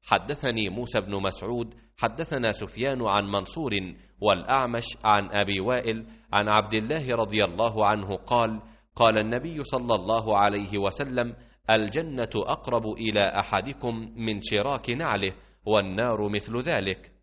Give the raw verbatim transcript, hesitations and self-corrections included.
حدثني موسى بن مسعود حدثنا سفيان عن منصور والأعمش عن أبي وائل عن عبد الله رضي الله عنه قال قال النبي صلى الله عليه وسلم الجنة أقرب إلى أحدكم من شراك نعله والنار مثل ذلك.